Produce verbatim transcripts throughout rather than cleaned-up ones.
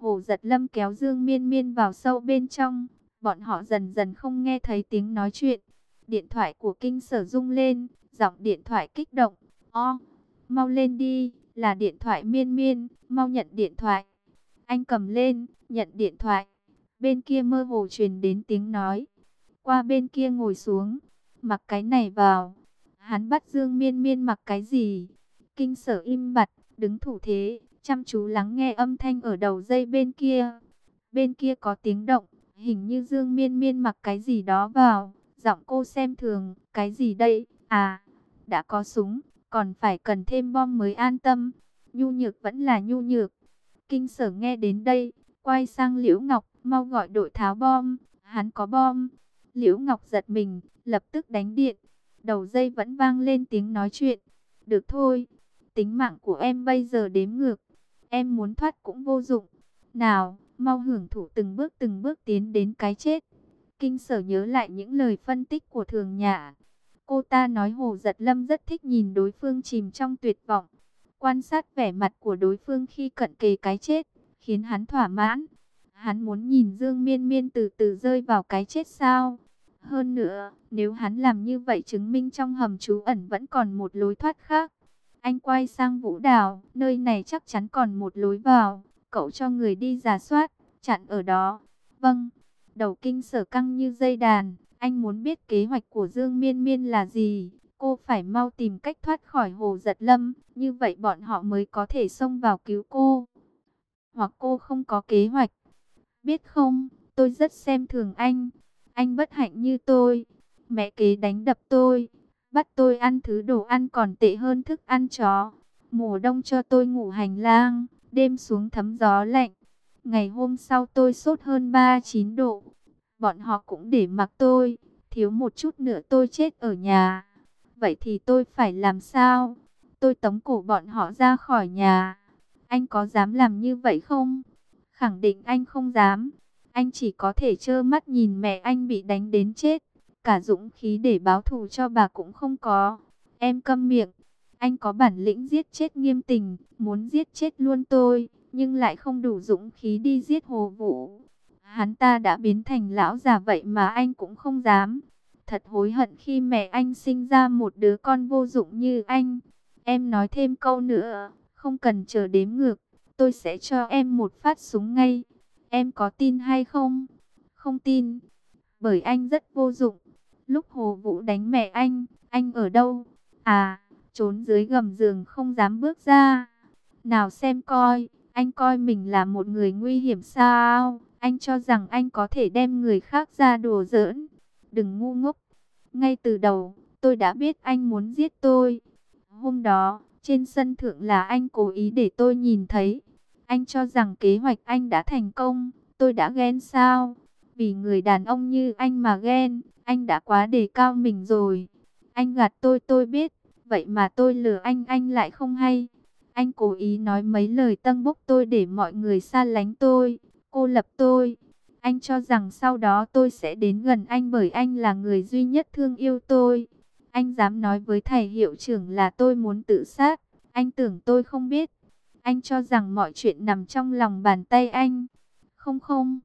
Hồ Giật Lâm kéo Dương Miên Miên vào sâu bên trong. Bọn họ dần dần không nghe thấy tiếng nói chuyện. Điện thoại của Kinh Sở rung lên, giọng điện thoại kích động. O, mau lên đi, là điện thoại Miên Miên, mau nhận điện thoại. Anh cầm lên, nhận điện thoại. Bên kia mơ hồ truyền đến tiếng nói. Qua bên kia ngồi xuống, mặc cái này vào. Hắn bắt Dương Miên Miên mặc cái gì? Kinh Sở im bặt, đứng thủ thế, chăm chú lắng nghe âm thanh ở đầu dây bên kia. Bên kia có tiếng động, hình như Dương Miên Miên mặc cái gì đó vào. Giọng cô xem thường, cái gì đây? À, đã có súng, còn phải cần thêm bom mới an tâm. Nhu nhược vẫn là nhu nhược. Kinh Sở nghe đến đây, quay sang Liễu Ngọc, mau gọi đội tháo bom, hắn có bom. Liễu Ngọc giật mình, lập tức đánh điện. Đầu dây vẫn vang lên tiếng nói chuyện. Được thôi, tính mạng của em bây giờ đếm ngược. Em muốn thoát cũng vô dụng. Nào, mau hưởng thụ từng bước từng bước tiến đến cái chết. Kinh Sở nhớ lại những lời phân tích của Thường Nhã. Cô ta nói Hồ Giật Lâm rất thích nhìn đối phương chìm trong tuyệt vọng. Quan sát vẻ mặt của đối phương khi cận kề cái chết, khiến hắn thỏa mãn. Hắn muốn nhìn Dương Miên Miên từ từ rơi vào cái chết sao? Hơn nữa, nếu hắn làm như vậy chứng minh trong hầm trú ẩn vẫn còn một lối thoát khác. Anh quay sang Vũ Đào, nơi này chắc chắn còn một lối vào. Cậu cho người đi rà soát, chặn ở đó. Vâng, đầu Kinh Sở căng như dây đàn. Anh muốn biết kế hoạch của Dương Miên Miên là gì. Cô phải mau tìm cách thoát khỏi Hồ Giật Lâm. Như vậy bọn họ mới có thể xông vào cứu cô. Hoặc cô không có kế hoạch. Biết không, tôi rất xem thường anh. Anh bất hạnh như tôi. Mẹ kế đánh đập tôi. Bắt tôi ăn thứ đồ ăn còn tệ hơn thức ăn chó. Mùa đông cho tôi ngủ hành lang. Đêm xuống thấm gió lạnh. Ngày hôm sau tôi sốt hơn ba mươi chín độ. Bọn họ cũng để mặc tôi. Thiếu một chút nữa tôi chết ở nhà. Vậy thì tôi phải làm sao? Tôi tống cổ bọn họ ra khỏi nhà. Anh có dám làm như vậy không? Khẳng định anh không dám. Anh chỉ có thể trơ mắt nhìn mẹ anh bị đánh đến chết. Cả dũng khí để báo thù cho bà cũng không có. Em câm miệng. Anh có bản lĩnh giết chết Nghiêm Tình, muốn giết chết luôn tôi, nhưng lại không đủ dũng khí đi giết Hồ Vũ. Hắn ta đã biến thành lão già vậy mà anh cũng không dám. Thật hối hận khi mẹ anh sinh ra một đứa con vô dụng như anh. Em nói thêm câu nữa, không cần chờ đếm ngược, tôi sẽ cho em một phát súng ngay. Em có tin hay không? Không tin, bởi anh rất vô dụng. Lúc Hồ Vũ đánh mẹ anh, anh ở đâu? À, trốn dưới gầm giường không dám bước ra. Nào xem coi, anh coi mình là một người nguy hiểm sao? Anh cho rằng anh có thể đem người khác ra đùa giỡn. Đừng ngu ngốc. Ngay từ đầu, tôi đã biết anh muốn giết tôi. Hôm đó, trên sân thượng là anh cố ý để tôi nhìn thấy. Anh cho rằng kế hoạch anh đã thành công. Tôi đã ghen sao? Vì người đàn ông như anh mà ghen, anh đã quá đề cao mình rồi. Anh gạt tôi tôi biết, vậy mà tôi lừa anh anh lại không hay. Anh cố ý nói mấy lời tâng bốc tôi để mọi người xa lánh tôi, cô lập tôi. Anh cho rằng sau đó tôi sẽ đến gần anh bởi anh là người duy nhất thương yêu tôi. Anh dám nói với thầy hiệu trưởng là tôi muốn tự sát. Anh tưởng tôi không biết. Anh cho rằng mọi chuyện nằm trong lòng bàn tay anh. Không không.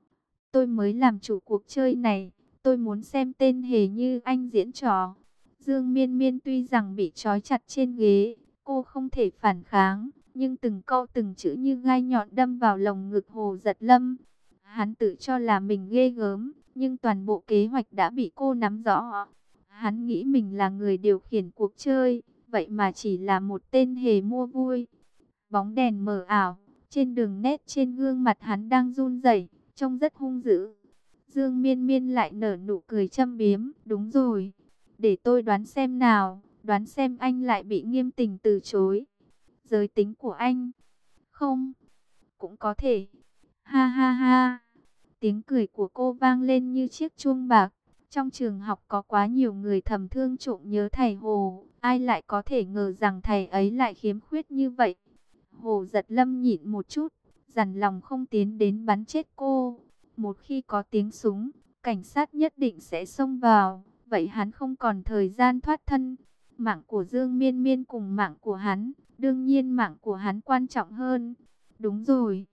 Tôi mới làm chủ cuộc chơi này. Tôi muốn xem tên hề như anh diễn trò. Dương Miên Miên tuy rằng bị trói chặt trên ghế, cô không thể phản kháng. Nhưng từng câu từng chữ như gai nhọn đâm vào lồng ngực Hồ Giật Lâm. Hắn tự cho là mình ghê gớm, nhưng toàn bộ kế hoạch đã bị cô nắm rõ. Hắn nghĩ mình là người điều khiển cuộc chơi, vậy mà chỉ là một tên hề mua vui. Bóng đèn mờ ảo, trên đường nét trên gương mặt hắn đang run rẩy, trông rất hung dữ. Dương Miên Miên lại nở nụ cười châm biếm, đúng rồi. Để tôi đoán xem nào, đoán xem anh lại bị Nghiêm Tình từ chối. Giới tính của anh? Không, cũng có thể. Ha ha ha. Tiếng cười của cô vang lên như chiếc chuông bạc. Trong trường học có quá nhiều người thầm thương trộm nhớ thầy Hồ. Ai lại có thể ngờ rằng thầy ấy lại khiếm khuyết như vậy. Hồ Giật Lâm nhịn một chút, dằn lòng không tiến đến bắn chết cô. Một khi có tiếng súng, cảnh sát nhất định sẽ xông vào. Vậy hắn không còn thời gian thoát thân. Mạng của Dương Miên Miên cùng mạng của hắn, đương nhiên mạng của hắn quan trọng hơn. Đúng rồi.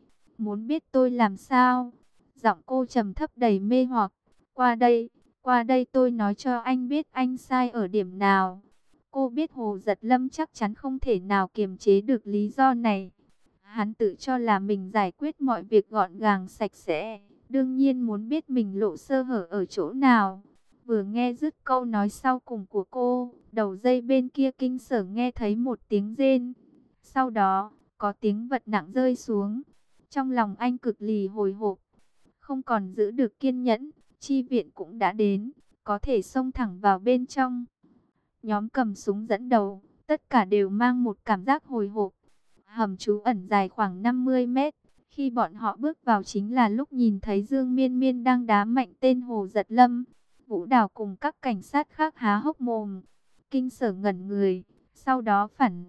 Muốn biết tôi làm sao? Giọng cô trầm thấp đầy mê hoặc. Qua đây, qua đây tôi nói cho anh biết anh sai ở điểm nào. Cô biết Hồ Giật Lâm chắc chắn không thể nào kiềm chế được lý do này. Hắn tự cho là mình giải quyết mọi việc gọn gàng sạch sẽ. Đương nhiên muốn biết mình lộ sơ hở ở chỗ nào. Vừa nghe dứt câu nói sau cùng của cô, đầu dây bên kia Kinh Sở nghe thấy một tiếng rên. Sau đó, có tiếng vật nặng rơi xuống. Trong lòng anh cực lì hồi hộp, không còn giữ được kiên nhẫn, chi viện cũng đã đến, có thể xông thẳng vào bên trong. Nhóm cầm súng dẫn đầu, tất cả đều mang một cảm giác hồi hộp. Hầm trú ẩn dài khoảng năm mươi mét. Khi bọn họ bước vào chính là lúc nhìn thấy Dương Miên Miên đang đá mạnh tên Hồ Giật Lâm. Vũ Đào cùng các cảnh sát khác há hốc mồm. Kinh Sở ngẩn người, sau đó phản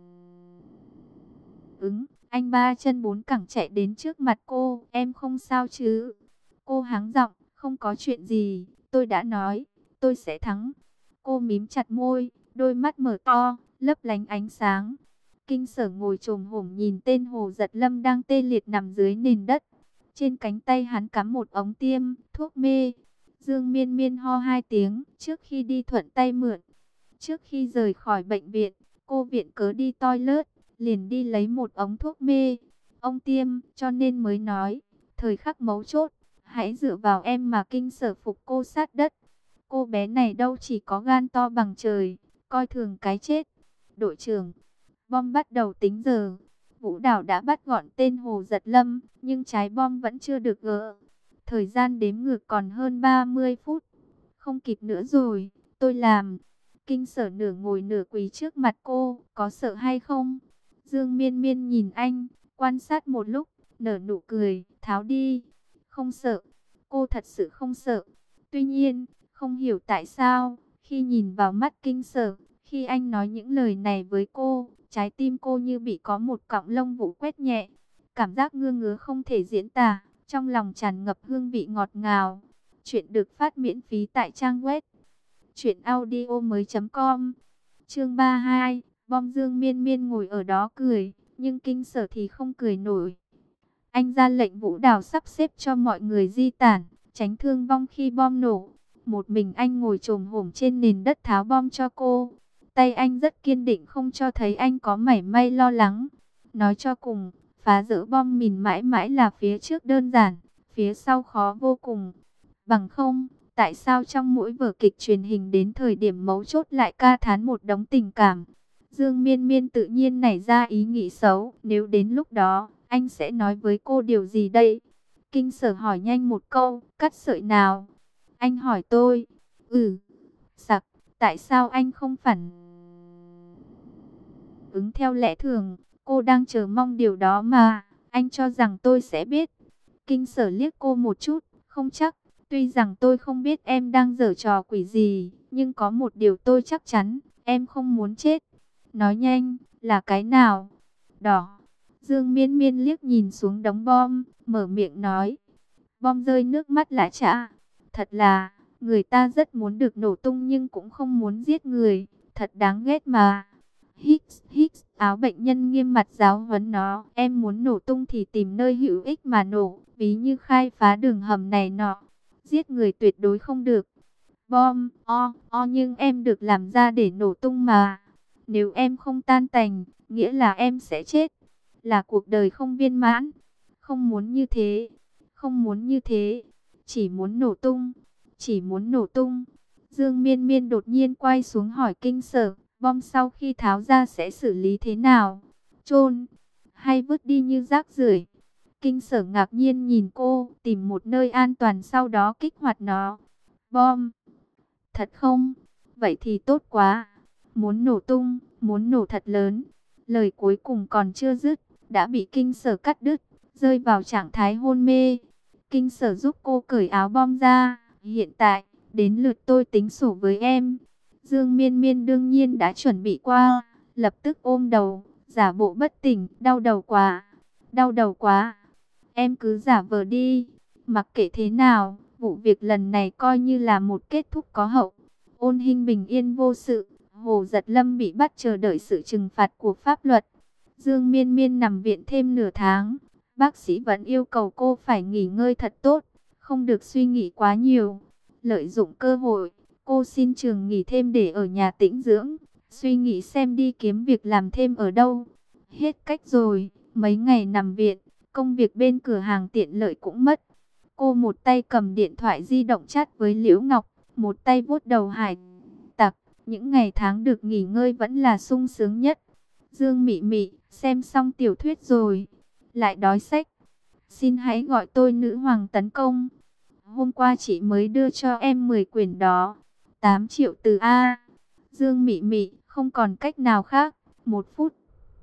ứng, anh ba chân bốn cẳng chạy đến trước mặt cô. Em không sao chứ? Cô hắng giọng, không có chuyện gì, tôi đã nói, tôi sẽ thắng. Cô mím chặt môi, đôi mắt mở to, lấp lánh ánh sáng. Kinh Sở ngồi chồm hổm nhìn tên Hồ Giật Lâm đang tê liệt nằm dưới nền đất. Trên cánh tay hắn cắm một ống tiêm, thuốc mê. Dương Miên Miên ho hai tiếng trước khi đi thuận tay mượn. Trước khi rời khỏi bệnh viện, cô viện cớ đi toilet, liền đi lấy một ống thuốc mê. Ông tiêm, cho nên mới nói, thời khắc mấu chốt, hãy dựa vào em mà. Kinh Sở phục cô sát đất. Cô bé này đâu chỉ có gan to bằng trời, coi thường cái chết. Đội trưởng, bom bắt đầu tính giờ. Vũ Đào đã bắt gọn tên Hồ Giật Lâm, nhưng trái bom vẫn chưa được gỡ. Thời gian đếm ngược còn hơn ba mươi phút. Không kịp nữa rồi, tôi làm. Kinh Sở nửa ngồi nửa quỳ trước mặt cô, có sợ hay không? Dương Miên Miên nhìn anh, quan sát một lúc, nở nụ cười, tháo đi. Không sợ, cô thật sự không sợ. Tuy nhiên, không hiểu tại sao, khi nhìn vào mắt Kinh Sở, khi anh nói những lời này với cô, trái tim cô như bị có một cọng lông vũ quét nhẹ. Cảm giác ngứa ngứa không thể diễn tả, trong lòng tràn ngập hương vị ngọt ngào. Chuyện được phát miễn phí tại trang web truyện audio mới chấm com. Chương ba mươi hai, bom. Dương Miên Miên ngồi ở đó cười, nhưng Kinh Sở thì không cười nổi. Anh ra lệnh Vũ Đào sắp xếp cho mọi người di tản, tránh thương vong khi bom nổ. Một mình anh ngồi chồm hổm trên nền đất tháo bom cho cô. Tay anh rất kiên định, không cho thấy anh có mảy may lo lắng. Nói cho cùng, phá dỡ bom mìn mãi mãi là phía trước đơn giản, phía sau khó vô cùng. Bằng không, tại sao trong mỗi vở kịch truyền hình đến thời điểm mấu chốt lại ca thán một đống tình cảm? Dương Miên Miên tự nhiên nảy ra ý nghĩ xấu, nếu đến lúc đó, anh sẽ nói với cô điều gì đây? Kinh Sở hỏi nhanh một câu, cắt sợi nào? Anh hỏi tôi. Ừ, sặc, tại sao anh không phản ứng theo lẽ thường? Cô đang chờ mong điều đó mà, anh cho rằng tôi sẽ biết. Kinh Sở liếc cô một chút, không chắc. Tuy rằng tôi không biết em đang giở trò quỷ gì, nhưng có một điều tôi chắc chắn, em không muốn chết. Nói nhanh, là cái nào? Đỏ. Dương Miên Miên liếc nhìn xuống đống bom, mở miệng nói. Bom rơi nước mắt lã chã. Thật là, người ta rất muốn được nổ tung nhưng cũng không muốn giết người. Thật đáng ghét mà. Hicks, Hicks, áo bệnh nhân nghiêm mặt giáo huấn nó. Em muốn nổ tung thì tìm nơi hữu ích mà nổ, ví như khai phá đường hầm này nọ. Giết người tuyệt đối không được. Bom, o, o nhưng em được làm ra để nổ tung mà. Nếu em không tan tành, nghĩa là em sẽ chết. Là cuộc đời không viên mãn. Không muốn như thế. Không muốn như thế. Chỉ muốn nổ tung. Chỉ muốn nổ tung. Dương Miên Miên đột nhiên quay xuống hỏi Kinh Sở. Bom sau khi tháo ra sẽ xử lý thế nào? Chôn hay vứt đi như rác rưởi? Kinh Sở ngạc nhiên nhìn cô, tìm một nơi an toàn sau đó kích hoạt nó. Bom? Thật không? Vậy thì tốt quá. Muốn nổ tung, muốn nổ thật lớn. Lời cuối cùng còn chưa dứt, đã bị Kinh Sở cắt đứt, rơi vào trạng thái hôn mê. Kinh Sở giúp cô cởi áo bom ra. Hiện tại, đến lượt tôi tính sổ với em. Dương Miên Miên đương nhiên đã chuẩn bị qua, lập tức ôm đầu, giả bộ bất tỉnh, đau đầu quá, đau đầu quá. Em cứ giả vờ đi, mặc kệ thế nào, vụ việc lần này coi như là một kết thúc có hậu. Ôn Hinh bình yên vô sự, Hồ Giật Lâm bị bắt chờ đợi sự trừng phạt của pháp luật. Dương Miên Miên nằm viện thêm nửa tháng, Bác sĩ vẫn yêu cầu cô phải nghỉ ngơi thật tốt, không được suy nghĩ quá nhiều. Lợi dụng cơ hội, cô xin trường nghỉ thêm để ở nhà tĩnh dưỡng, suy nghĩ xem đi kiếm việc làm thêm ở đâu. Hết cách rồi, mấy ngày nằm viện, công việc bên cửa hàng tiện lợi cũng mất. Cô một tay cầm điện thoại di động chat với Liễu Ngọc, một tay vuốt đầu hải tặc. Những ngày tháng được nghỉ ngơi vẫn là sung sướng nhất. Dương Mị Mị, xem xong tiểu thuyết rồi, lại đói sách. Xin hãy gọi tôi nữ hoàng tấn công. Hôm qua chị mới đưa cho em mười quyển đó. tám triệu từ A. Dương Mị Mị, không còn cách nào khác. Một phút.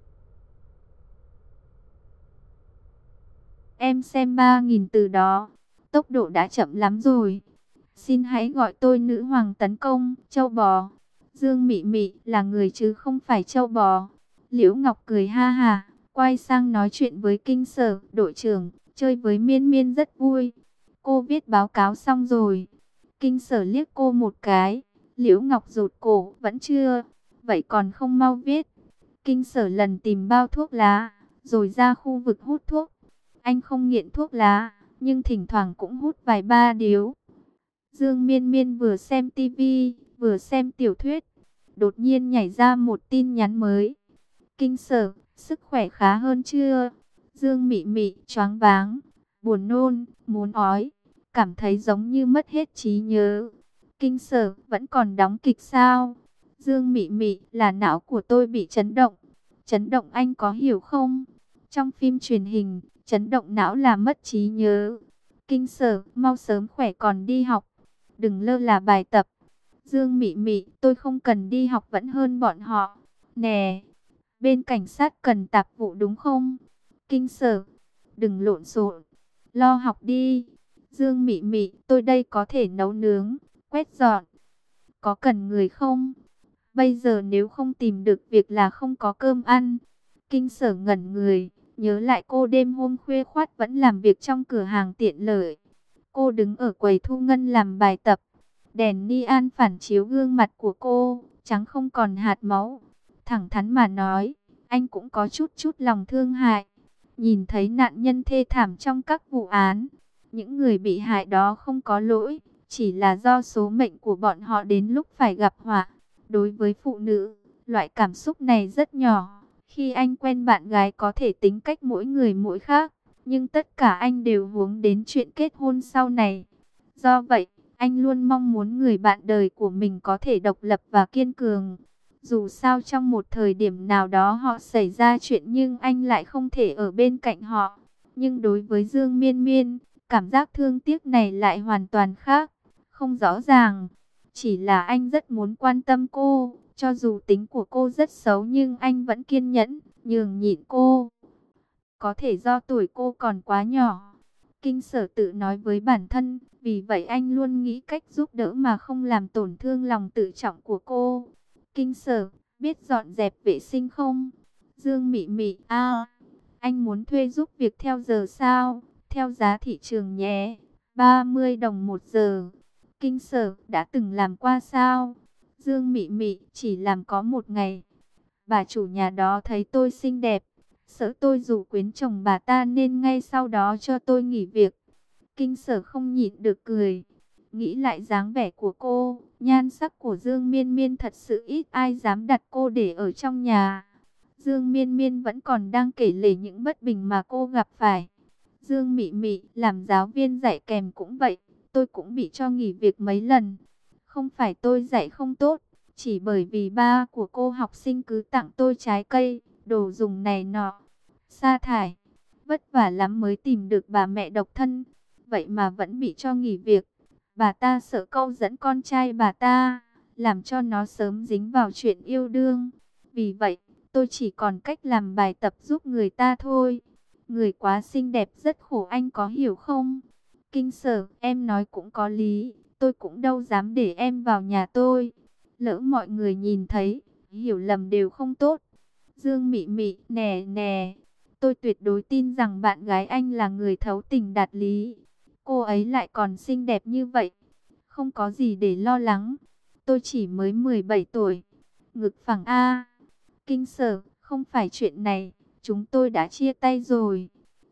Em xem ba nghìn từ đó. Tốc độ đã chậm lắm rồi. Xin hãy gọi tôi nữ hoàng tấn công, châu bò. Dương Mị Mị là người chứ không phải châu bò. Liễu Ngọc cười ha ha, quay sang nói chuyện với Kinh Sở, đội trưởng, chơi với Miên Miên rất vui. Cô viết báo cáo xong rồi. Kinh Sở liếc cô một cái. Liễu Ngọc rụt cổ, vẫn chưa. Vậy còn không mau viết. Kinh Sở lần tìm bao thuốc lá, rồi ra khu vực hút thuốc. Anh không nghiện thuốc lá, nhưng thỉnh thoảng cũng hút vài ba điếu. Dương Miên Miên vừa xem tivi, vừa xem tiểu thuyết. Đột nhiên nhảy ra một tin nhắn mới. Kinh Sở, sức khỏe khá hơn chưa? Dương Mị Mị choáng váng, buồn nôn, muốn ói, cảm thấy giống như mất hết trí nhớ. Kinh Sở, vẫn còn đóng kịch sao? Dương Mị Mị, là não của tôi bị chấn động. Chấn động anh có hiểu không? Trong phim truyền hình, chấn động não là mất trí nhớ. Kinh Sở, mau sớm khỏe còn đi học. Đừng lơ là bài tập. Dương Mị Mị, tôi không cần đi học vẫn hơn bọn họ. Nè, bên cảnh sát cần tạp vụ đúng không? Kinh Sở, đừng lộn xộn, lo học đi. Dương Mị Mị, tôi đây có thể nấu nướng, quét dọn. Có cần người không? Bây giờ nếu không tìm được việc là không có cơm ăn. Kinh Sở ngẩn người, nhớ lại cô đêm hôm khuya khoắt vẫn làm việc trong cửa hàng tiện lợi. Cô đứng ở quầy thu ngân làm bài tập. Đèn neon phản chiếu gương mặt của cô, trắng không còn hạt máu. Thẳng thắn mà nói, anh cũng có chút chút lòng thương hại. Nhìn thấy nạn nhân thê thảm trong các vụ án, những người bị hại đó không có lỗi, chỉ là do số mệnh của bọn họ đến lúc phải gặp họa. Đối với phụ nữ, loại cảm xúc này rất nhỏ. Khi anh quen bạn gái có thể tính cách mỗi người mỗi khác, nhưng tất cả anh đều hướng đến chuyện kết hôn sau này. Do vậy, anh luôn mong muốn người bạn đời của mình có thể độc lập và kiên cường. Dù sao trong một thời điểm nào đó họ xảy ra chuyện nhưng anh lại không thể ở bên cạnh họ. Nhưng đối với Dương Miên Miên, cảm giác thương tiếc này lại hoàn toàn khác, không rõ ràng. Chỉ là anh rất muốn quan tâm cô, cho dù tính của cô rất xấu nhưng anh vẫn kiên nhẫn, nhường nhịn cô. Có thể do tuổi cô còn quá nhỏ. Kinh Sở tự nói với bản thân, vì vậy anh luôn nghĩ cách giúp đỡ mà không làm tổn thương lòng tự trọng của cô. Kinh Sở, biết dọn dẹp vệ sinh không? Dương Mị Mị, a, anh muốn thuê giúp việc theo giờ sao? Theo giá thị trường nhé, ba mươi đồng một giờ. Kinh Sở, đã từng làm qua sao? Dương Mị Mị, chỉ làm có một ngày. Bà chủ nhà đó thấy tôi xinh đẹp, sợ tôi rủ quyến chồng bà ta nên ngay sau đó cho tôi nghỉ việc. Kinh Sở không nhịn được cười. Nghĩ lại dáng vẻ của cô, nhan sắc của Dương Miên Miên thật sự ít ai dám đặt cô để ở trong nhà. Dương Miên Miên vẫn còn đang kể lể những bất bình mà cô gặp phải. Dương Mị Mị, làm giáo viên dạy kèm cũng vậy, tôi cũng bị cho nghỉ việc mấy lần. Không phải tôi dạy không tốt, chỉ bởi vì ba của cô học sinh cứ tặng tôi trái cây, đồ dùng này nọ. Sa thải, vất vả lắm mới tìm được bà mẹ độc thân, vậy mà vẫn bị cho nghỉ việc. Bà ta sợ câu dẫn con trai bà ta, làm cho nó sớm dính vào chuyện yêu đương. Vì vậy, tôi chỉ còn cách làm bài tập giúp người ta thôi. Người quá xinh đẹp rất khổ, anh có hiểu không? Kinh Sở, em nói cũng có lý, tôi cũng đâu dám để em vào nhà tôi. Lỡ mọi người nhìn thấy, hiểu lầm đều không tốt. Dương Mị Mị, nè nè, tôi tuyệt đối tin rằng bạn gái anh là người thấu tình đạt lý. Cô ấy lại còn xinh đẹp như vậy, không có gì để lo lắng. Tôi chỉ mới mười bảy tuổi. Ngực phẳng a. Kinh Sở, không phải chuyện này, chúng tôi đã chia tay rồi.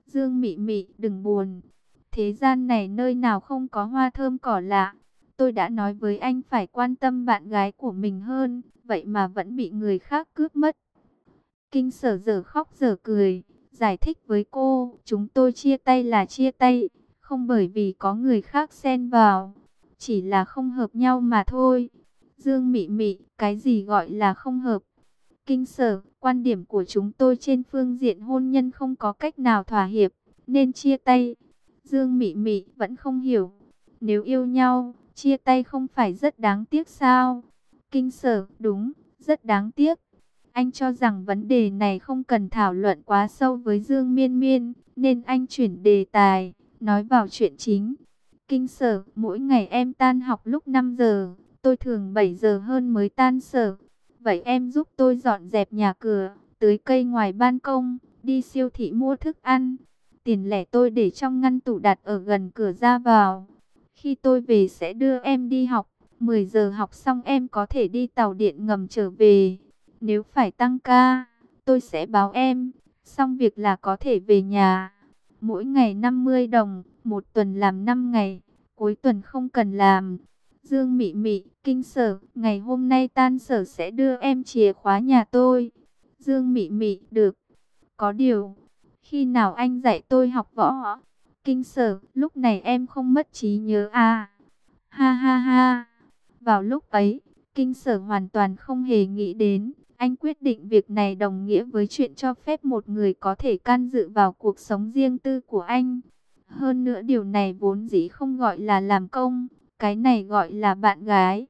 Dương Mị Mị, đừng buồn. Thế gian này nơi nào không có hoa thơm cỏ lạ. Tôi đã nói với anh phải quan tâm bạn gái của mình hơn, vậy mà vẫn bị người khác cướp mất. Kinh Sở giờ khóc giờ cười, giải thích với cô, chúng tôi chia tay là chia tay, không bởi vì có người khác xen vào, chỉ là không hợp nhau mà thôi. Dương Mị Mị, cái gì gọi là không hợp? Kinh Sở, quan điểm của chúng tôi trên phương diện hôn nhân không có cách nào thỏa hiệp, nên chia tay. Dương Mị Mị vẫn không hiểu, nếu yêu nhau, chia tay không phải rất đáng tiếc sao? Kinh Sở, đúng, rất đáng tiếc. Anh cho rằng vấn đề này không cần thảo luận quá sâu với Dương Miên Miên, nên anh chuyển đề tài, nói vào chuyện chính. Kinh Sở, mỗi ngày em tan học lúc năm giờ, tôi thường bảy giờ hơn mới tan sở. Vậy em giúp tôi dọn dẹp nhà cửa, tưới cây ngoài ban công, đi siêu thị mua thức ăn. Tiền lẻ tôi để trong ngăn tủ đặt ở gần cửa ra vào. Khi tôi về sẽ đưa em đi học, mười giờ học xong em có thể đi tàu điện ngầm trở về. Nếu phải tăng ca, tôi sẽ báo em, xong việc là có thể về nhà. Mỗi ngày năm mươi đồng, một tuần làm năm ngày, cuối tuần không cần làm. Dương Mị Mị, Kinh Sở, ngày hôm nay tan sở sẽ đưa em chìa khóa nhà tôi. Dương Mị Mị, được. Có điều, khi nào anh dạy tôi học võ? Kinh Sở, lúc này em không mất trí nhớ à? Ha ha ha. Vào lúc ấy, Kinh Sở hoàn toàn không hề nghĩ đến. Anh quyết định việc này đồng nghĩa với chuyện cho phép một người có thể can dự vào cuộc sống riêng tư của anh. Hơn nữa điều này vốn dĩ không gọi là làm công, cái này gọi là bạn gái.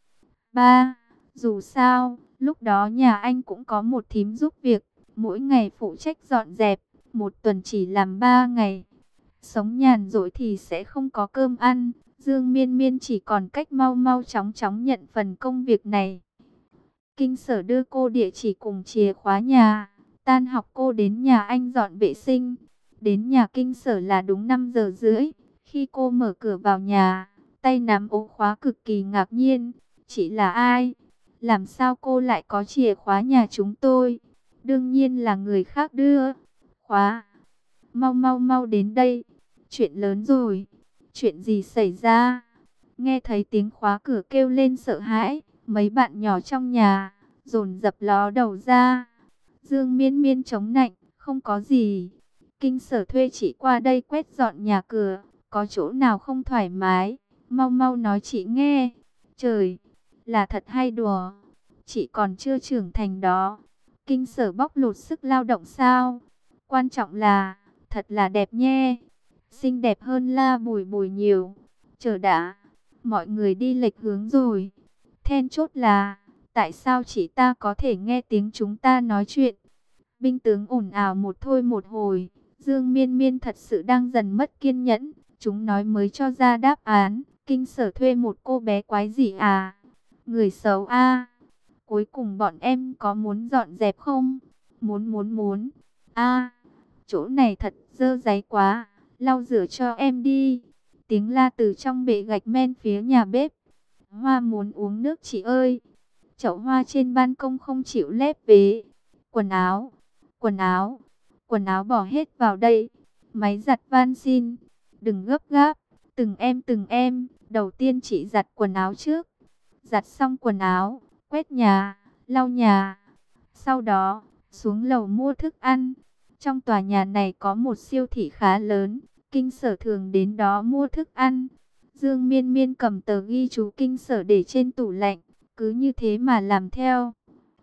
Ba, dù sao, lúc đó nhà anh cũng có một thím giúp việc, mỗi ngày phụ trách dọn dẹp, một tuần chỉ làm ba ngày. Sống nhàn rỗi thì sẽ không có cơm ăn, Dương Miên Miên chỉ còn cách mau mau chóng chóng nhận phần công việc này. Kinh Sở đưa cô địa chỉ cùng chìa khóa nhà. Tan học cô đến nhà anh dọn vệ sinh. Đến nhà Kinh Sở là đúng năm giờ rưỡi. Khi cô mở cửa vào nhà, tay nắm ổ khóa cực kỳ ngạc nhiên. Chị là ai? Làm sao cô lại có chìa khóa nhà chúng tôi? Đương nhiên là người khác đưa. Khóa. Mau mau mau đến đây. Chuyện lớn rồi. Chuyện gì xảy ra? Nghe thấy tiếng khóa cửa kêu lên sợ hãi. Mấy bạn nhỏ trong nhà dồn dập ló đầu ra. Dương Miên Miên chống nạnh, không có gì. Kinh Sở thuê chị qua đây quét dọn nhà cửa, có chỗ nào không thoải mái, mau mau nói chị nghe. Trời, là thật hay đùa? Chị còn chưa trưởng thành đó. Kinh Sở bóc lột sức lao động sao? Quan trọng là, thật là đẹp nhé. Xinh đẹp hơn La Bùi Bùi nhiều. Chờ đã, mọi người đi lệch hướng rồi. Then chốt là, tại sao chị ta có thể nghe tiếng chúng ta nói chuyện? Binh tướng ồn ào một thôi một hồi. Dương Miên Miên thật sự đang dần mất kiên nhẫn. Chúng nói mới cho ra đáp án. Kinh Sở thuê một cô bé quái gì à? Người xấu a. Cuối cùng bọn em có muốn dọn dẹp không? Muốn muốn muốn. A, chỗ này thật dơ dáy quá. Lau rửa cho em đi. Tiếng la từ trong bệ gạch men phía nhà bếp. Hoa muốn uống nước chị ơi. Chậu hoa trên ban công không chịu lép vế. Quần áo, quần áo, quần áo bỏ hết vào đây. Máy giặt van xin, đừng gấp gáp, từng em từng em. Đầu tiên chị giặt quần áo trước. Giặt xong quần áo, quét nhà, lau nhà. Sau đó, xuống lầu mua thức ăn. Trong tòa nhà này có một siêu thị khá lớn. Kinh Sở thường đến đó mua thức ăn. Dương Miên Miên cầm tờ ghi chú Kinh Sở để trên tủ lạnh, cứ như thế mà làm theo.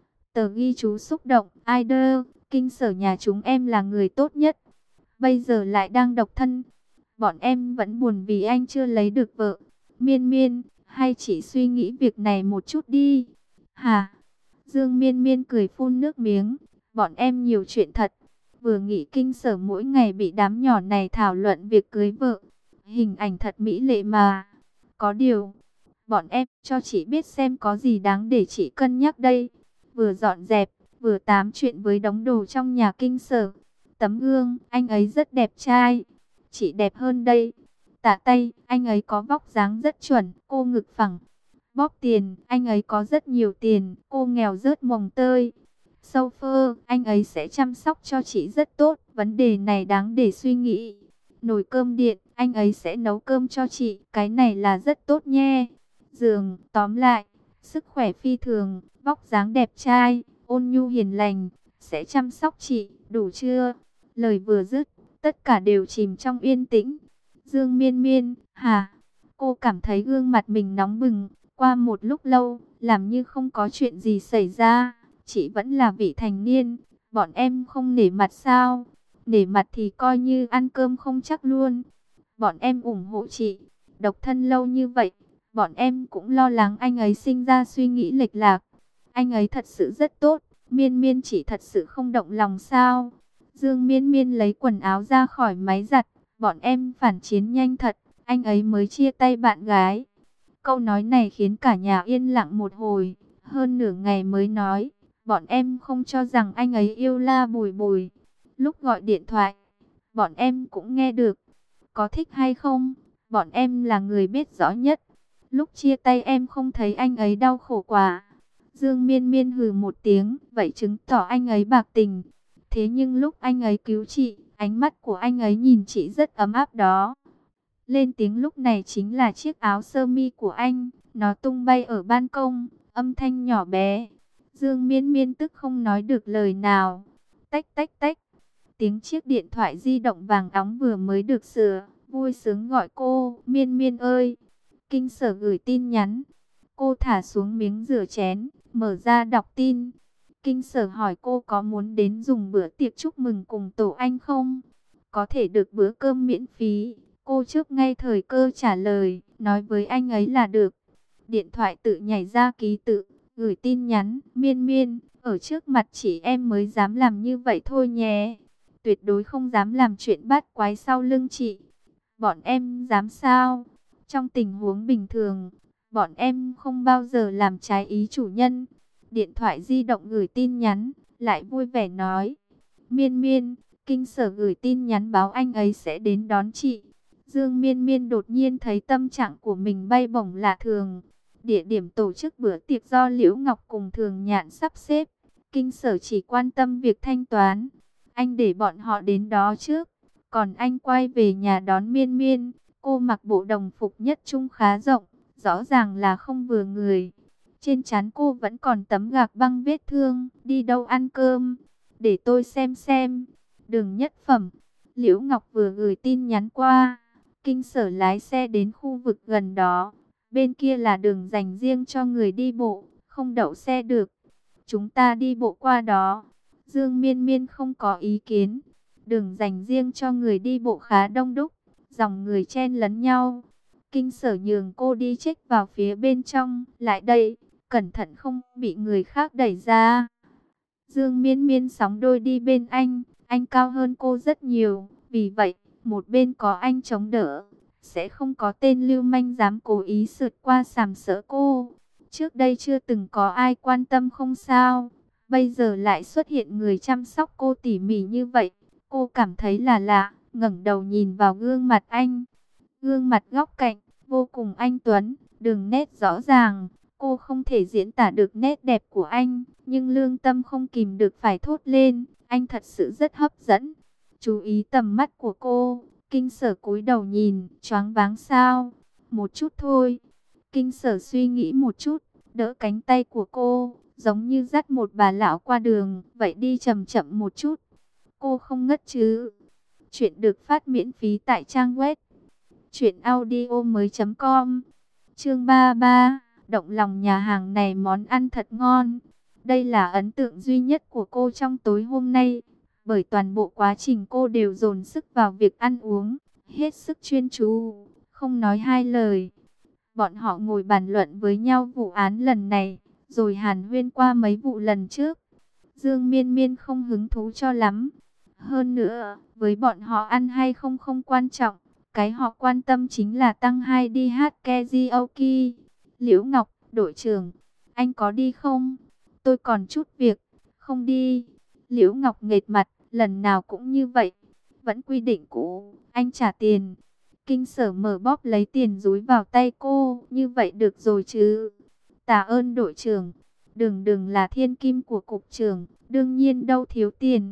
Tờ ghi chú xúc động, ai đơ, Kinh Sở nhà chúng em là người tốt nhất. Bây giờ lại đang độc thân. Bọn em vẫn buồn vì anh chưa lấy được vợ. Miên Miên, hay chỉ suy nghĩ việc này một chút đi. Hả? Dương Miên Miên cười phun nước miếng. Bọn em nhiều chuyện thật. Vừa nghĩ Kinh Sở mỗi ngày bị đám nhỏ này thảo luận việc cưới vợ. Hình ảnh thật mỹ lệ mà. Có điều, bọn em cho chị biết xem có gì đáng để chị cân nhắc đây. Vừa dọn dẹp, vừa tám chuyện với đống đồ trong nhà Kinh Sở. Tấm gương, anh ấy rất đẹp trai. Chị đẹp hơn đây. Tả tay, anh ấy có vóc dáng rất chuẩn, cô ngực phẳng. Bóp tiền, anh ấy có rất nhiều tiền, cô nghèo rớt mồng tơi. Sofa, anh ấy sẽ chăm sóc cho chị rất tốt. vấn đề này đáng để suy nghĩ. Nồi cơm điện, anh ấy sẽ nấu cơm cho chị, cái này là rất tốt nhé. Giường, tóm lại, sức khỏe phi thường, vóc dáng đẹp trai, ôn nhu hiền lành, sẽ chăm sóc chị, đủ chưa? Lời vừa dứt, tất cả đều chìm trong yên tĩnh. Dương Miên Miên, hả? Cô cảm thấy gương mặt mình nóng bừng, qua một lúc lâu, làm như không có chuyện gì xảy ra. Chị vẫn là vị thành niên, bọn em không nể mặt sao? Nể mặt thì coi như ăn cơm không chắc luôn. Bọn em ủng hộ chị, độc thân lâu như vậy, bọn em cũng lo lắng anh ấy sinh ra suy nghĩ lệch lạc. Anh ấy thật sự rất tốt, Miên Miên chỉ thật sự không động lòng sao? Dương Miên Miên lấy quần áo ra khỏi máy giặt, bọn em phản chiến nhanh thật, anh ấy mới chia tay bạn gái. Câu nói này khiến cả nhà yên lặng một hồi, hơn nửa ngày mới nói, bọn em không cho rằng anh ấy yêu La Bùi Bùi. Lúc gọi điện thoại, bọn em cũng nghe được, có thích hay không, bọn em là người biết rõ nhất. Lúc chia tay em không thấy anh ấy đau khổ quá. Dương Miên Miên hừ một tiếng, vậy chứng tỏ anh ấy bạc tình. Thế nhưng lúc anh ấy cứu chị, ánh mắt của anh ấy nhìn chị rất ấm áp đó. Lên tiếng lúc này chính là chiếc áo sơ mi của anh, nó tung bay ở ban công, âm thanh nhỏ bé. Dương Miên Miên tức không nói được lời nào. Tách tách tách, tiếng chiếc điện thoại di động vàng óng vừa mới được sửa, vui sướng gọi cô, Miên Miên ơi. Kinh Sở gửi tin nhắn. Cô thả xuống miếng rửa chén, mở ra đọc tin. Kinh Sở hỏi cô có muốn đến dùng bữa tiệc chúc mừng cùng tổ anh không? Có thể được bữa cơm miễn phí. Cô trước ngay thời cơ trả lời, nói với anh ấy là được. Điện thoại tự nhảy ra ký tự, gửi tin nhắn, Miên Miên, ở trước mặt chị em mới dám làm như vậy thôi nhé. Tuyệt đối không dám làm chuyện bát quái sau lưng chị. Bọn em dám sao? Trong tình huống bình thường, bọn em không bao giờ làm trái ý chủ nhân. Điện thoại di động gửi tin nhắn, lại vui vẻ nói. Miên Miên, Kinh Sở gửi tin nhắn báo anh ấy sẽ đến đón chị. Dương Miên Miên đột nhiên thấy tâm trạng của mình bay bổng lạ thường. Địa điểm tổ chức bữa tiệc do Liễu Ngọc cùng Thường Nhạn sắp xếp. Kinh Sở chỉ quan tâm việc thanh toán. Anh để bọn họ đến đó trước. Còn anh quay về nhà đón Miên Miên. Cô mặc bộ đồng phục nhất trung khá rộng, rõ ràng là không vừa người. Trên trán cô vẫn còn tấm gạc băng vết thương. Đi đâu ăn cơm? Để tôi xem xem. Đường Nhất Phẩm. Liễu Ngọc vừa gửi tin nhắn qua. Kinh Sở lái xe đến khu vực gần đó. Bên kia là đường dành riêng cho người đi bộ, không đậu xe được. Chúng ta đi bộ qua đó. Dương Miên Miên không có ý kiến. Đường dành riêng cho người đi bộ khá đông đúc, dòng người chen lấn nhau. Kinh Sở nhường cô đi chếch vào phía bên trong. Lại đây, cẩn thận không bị người khác đẩy ra. Dương Miên Miên sóng đôi đi bên anh. Anh cao hơn cô rất nhiều. Vì vậy, một bên có anh chống đỡ, sẽ không có tên lưu manh dám cố ý sượt qua sàm sỡ cô. Trước đây chưa từng có ai quan tâm không sao. Bây giờ lại xuất hiện người chăm sóc cô tỉ mỉ như vậy. Cô cảm thấy là lạ, ngẩng đầu nhìn vào gương mặt anh. Gương mặt góc cạnh, vô cùng anh tuấn, đường nét rõ ràng. Cô không thể diễn tả được nét đẹp của anh, nhưng lương tâm không kìm được phải thốt lên. Anh thật sự rất hấp dẫn. Chú ý tầm mắt của cô. Kinh Sở cúi đầu nhìn, choáng váng sao? Một chút thôi. Kinh Sở suy nghĩ một chút, đỡ cánh tay của cô, giống như dắt một bà lão qua đường, vậy đi chậm chậm một chút. Cô không ngất chứ? Chuyện được phát miễn phí tại trang web truyện audio mới chấm com. Chương ba mươi ba, động lòng nhà hàng này món ăn thật ngon. Đây là ấn tượng duy nhất của cô trong tối hôm nay. Bởi toàn bộ quá trình cô đều dồn sức vào việc ăn uống, hết sức chuyên chú, không nói hai lời. Bọn họ ngồi bàn luận với nhau vụ án lần này, rồi hàn huyên qua mấy vụ lần trước. Dương Miên Miên không hứng thú cho lắm. Hơn nữa, với bọn họ ăn hay không không quan trọng. Cái họ quan tâm chính là tăng hai đi hát karaoke. Liễu Ngọc, đội trưởng, anh có đi không? Tôi còn chút việc, không đi. Liễu Ngọc nghệt mặt, lần nào cũng như vậy. Vẫn quy định cũ, anh trả tiền. Kinh Sở mở bóp lấy tiền dúi vào tay cô, như vậy được rồi chứ. Tạ ơn đội trưởng, đừng đừng là thiên kim của cục trưởng, đương nhiên đâu thiếu tiền.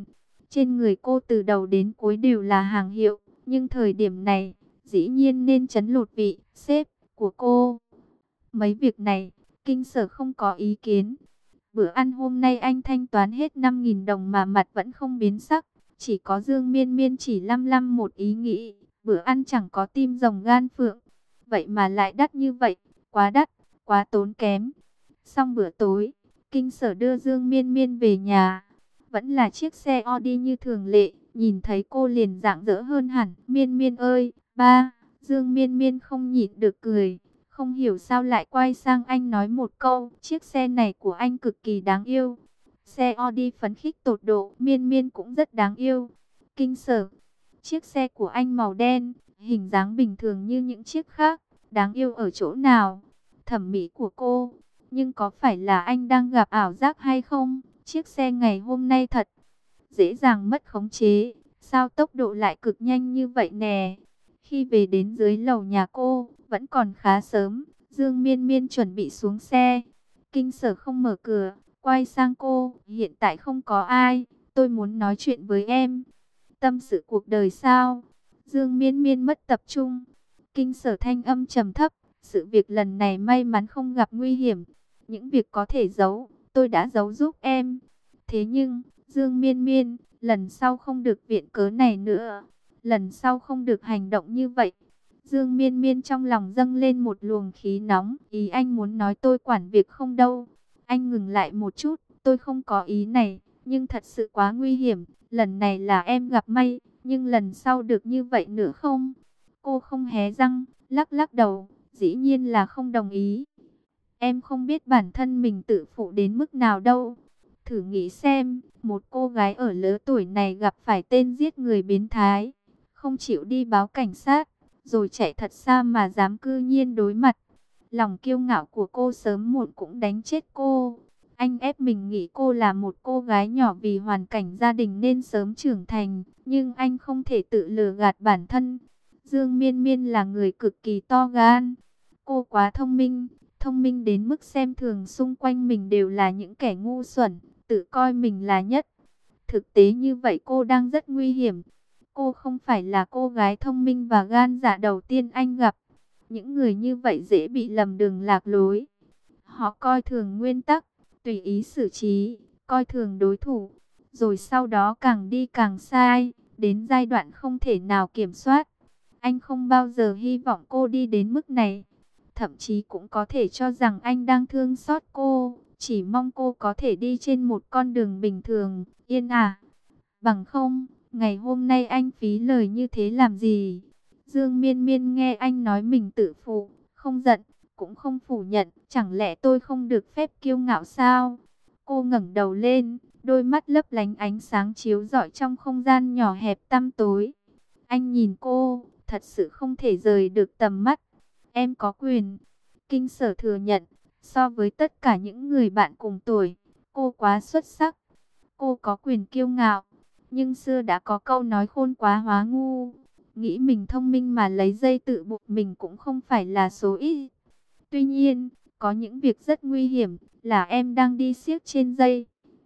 Trên người cô từ đầu đến cuối đều là hàng hiệu, nhưng thời điểm này, dĩ nhiên nên trấn lột vị sếp của cô. Mấy việc này, Kinh Sở không có ý kiến. Bữa ăn hôm nay anh thanh toán hết năm nghìn đồng mà mặt vẫn không biến sắc. Chỉ có Dương Miên Miên chỉ lăm lăm một ý nghĩ, bữa ăn chẳng có tim rồng gan phượng. Vậy mà lại đắt như vậy, quá đắt, quá tốn kém. Xong bữa tối, Kinh Sở đưa Dương Miên Miên về nhà. Vẫn là chiếc xe Audi như thường lệ, nhìn thấy cô liền rạng rỡ hơn hẳn. Miên Miên ơi, ba, Dương Miên Miên không nhịn được cười. Không hiểu sao lại quay sang anh nói một câu, chiếc xe này của anh cực kỳ đáng yêu. Xe Audi phấn khích tột độ, Miên Miên cũng rất đáng yêu. Kinh Sở, chiếc xe của anh màu đen, hình dáng bình thường như những chiếc khác, đáng yêu ở chỗ nào? Thẩm mỹ của cô, nhưng có phải là anh đang gặp ảo giác hay không? Chiếc xe ngày hôm nay thật dễ dàng mất khống chế, sao tốc độ lại cực nhanh như vậy nè? Khi về đến dưới lầu nhà cô, vẫn còn khá sớm, Dương Miên Miên chuẩn bị xuống xe. Kinh Sở không mở cửa, quay sang cô, hiện tại không có ai, tôi muốn nói chuyện với em. Tâm sự cuộc đời sao? Dương Miên Miên mất tập trung. Kinh Sở thanh âm trầm thấp, sự việc lần này may mắn không gặp nguy hiểm. Những việc có thể giấu, tôi đã giấu giúp em. Thế nhưng, Dương Miên Miên, lần sau không được viện cớ này nữa. Lần sau không được hành động như vậy. Dương Miên Miên trong lòng dâng lên một luồng khí nóng. Ý anh muốn nói tôi quản việc không đâu. Anh ngừng lại một chút, tôi không có ý này, nhưng thật sự quá nguy hiểm. Lần này là em gặp may, nhưng lần sau được như vậy nữa không? Cô không hé răng, lắc lắc đầu, dĩ nhiên là không đồng ý. Em không biết bản thân mình tự phụ đến mức nào đâu. Thử nghĩ xem, một cô gái ở lứa tuổi này gặp phải tên giết người biến thái, không chịu đi báo cảnh sát, rồi chạy thật xa mà dám cư nhiên đối mặt. Lòng kiêu ngạo của cô sớm muộn cũng đánh chết cô. Anh ép mình nghĩ cô là một cô gái nhỏ vì hoàn cảnh gia đình nên sớm trưởng thành, nhưng anh không thể tự lừa gạt bản thân. Dương Miên Miên là người cực kỳ to gan. Cô quá thông minh, thông minh đến mức xem thường xung quanh mình đều là những kẻ ngu xuẩn, tự coi mình là nhất. Thực tế như vậy cô đang rất nguy hiểm. Cô không phải là cô gái thông minh và gan dạ đầu tiên anh gặp. Những người như vậy dễ bị lầm đường lạc lối. Họ coi thường nguyên tắc, tùy ý xử trí, coi thường đối thủ, rồi sau đó càng đi càng sai, đến giai đoạn không thể nào kiểm soát. Anh không bao giờ hy vọng cô đi đến mức này. Thậm chí cũng có thể cho rằng anh đang thương xót cô, chỉ mong cô có thể đi trên một con đường bình thường, yên ả. Bằng không, ngày hôm nay anh phí lời như thế làm gì? Dương Miên Miên nghe anh nói mình tự phụ, không giận, cũng không phủ nhận, chẳng lẽ tôi không được phép kiêu ngạo sao? Cô ngẩng đầu lên, đôi mắt lấp lánh ánh sáng chiếu rọi trong không gian nhỏ hẹp tăm tối. Anh nhìn cô, thật sự không thể rời được tầm mắt. Em có quyền. Kinh Sở thừa nhận, so với tất cả những người bạn cùng tuổi, cô quá xuất sắc. Cô có quyền kiêu ngạo, nhưng xưa đã có câu nói khôn quá hóa ngu. Nghĩ mình thông minh mà lấy dây tự buộc mình cũng không phải là số ít. Tuy nhiên, có những việc rất nguy hiểm, là em đang đi siếc trên dây.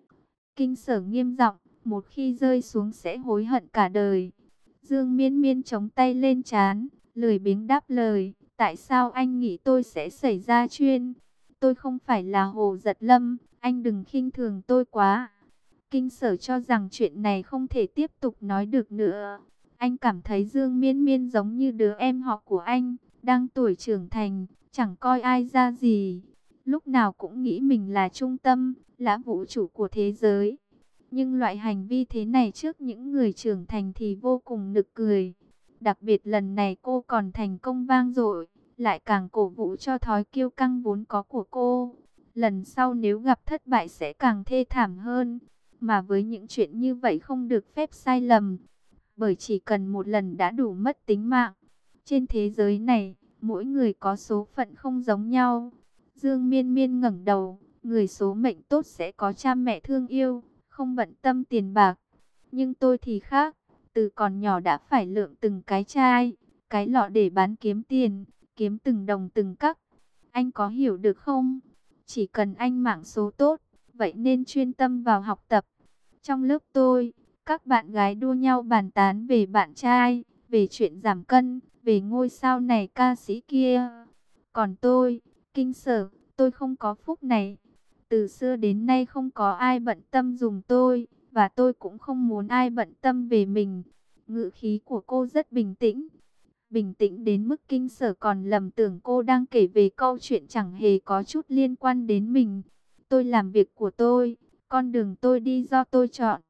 Kinh Sở nghiêm giọng, một khi rơi xuống sẽ hối hận cả đời. Dương Miên Miên chống tay lên trán, lười biếng đáp lời, tại sao anh nghĩ tôi sẽ xảy ra chuyện? Tôi không phải là Hồ Giật Lâm, anh đừng khinh thường tôi quá. Kinh Sở cho rằng chuyện này không thể tiếp tục nói được nữa. Anh cảm thấy Dương Miên Miên giống như đứa em họ của anh, đang tuổi trưởng thành, chẳng coi ai ra gì. Lúc nào cũng nghĩ mình là trung tâm, là vũ trụ của thế giới. Nhưng loại hành vi thế này trước những người trưởng thành thì vô cùng nực cười. Đặc biệt lần này cô còn thành công vang dội, lại càng cổ vũ cho thói kiêu căng vốn có của cô. Lần sau nếu gặp thất bại sẽ càng thê thảm hơn. Mà với những chuyện như vậy không được phép sai lầm. Bởi chỉ cần một lần đã đủ mất tính mạng. Trên thế giới này, mỗi người có số phận không giống nhau. Dương Miên Miên ngẩng đầu, người số mệnh tốt sẽ có cha mẹ thương yêu, không bận tâm tiền bạc. Nhưng tôi thì khác, từ còn nhỏ đã phải lượm từng cái chai, cái lọ để bán kiếm tiền, kiếm từng đồng từng cắc. Anh có hiểu được không? Chỉ cần anh mảng số tốt, vậy nên chuyên tâm vào học tập. Trong lớp tôi, Các bạn gái đua nhau bàn tán về bạn trai, về chuyện giảm cân, về ngôi sao này ca sĩ kia. Còn tôi, Kinh Sở, tôi không có phúc này. Từ xưa đến nay không có ai bận tâm dùng tôi, và tôi cũng không muốn ai bận tâm về mình. Ngữ khí của cô rất bình tĩnh. Bình tĩnh đến mức Kinh Sở còn lầm tưởng cô đang kể về câu chuyện chẳng hề có chút liên quan đến mình. Tôi làm việc của tôi, con đường tôi đi do tôi chọn.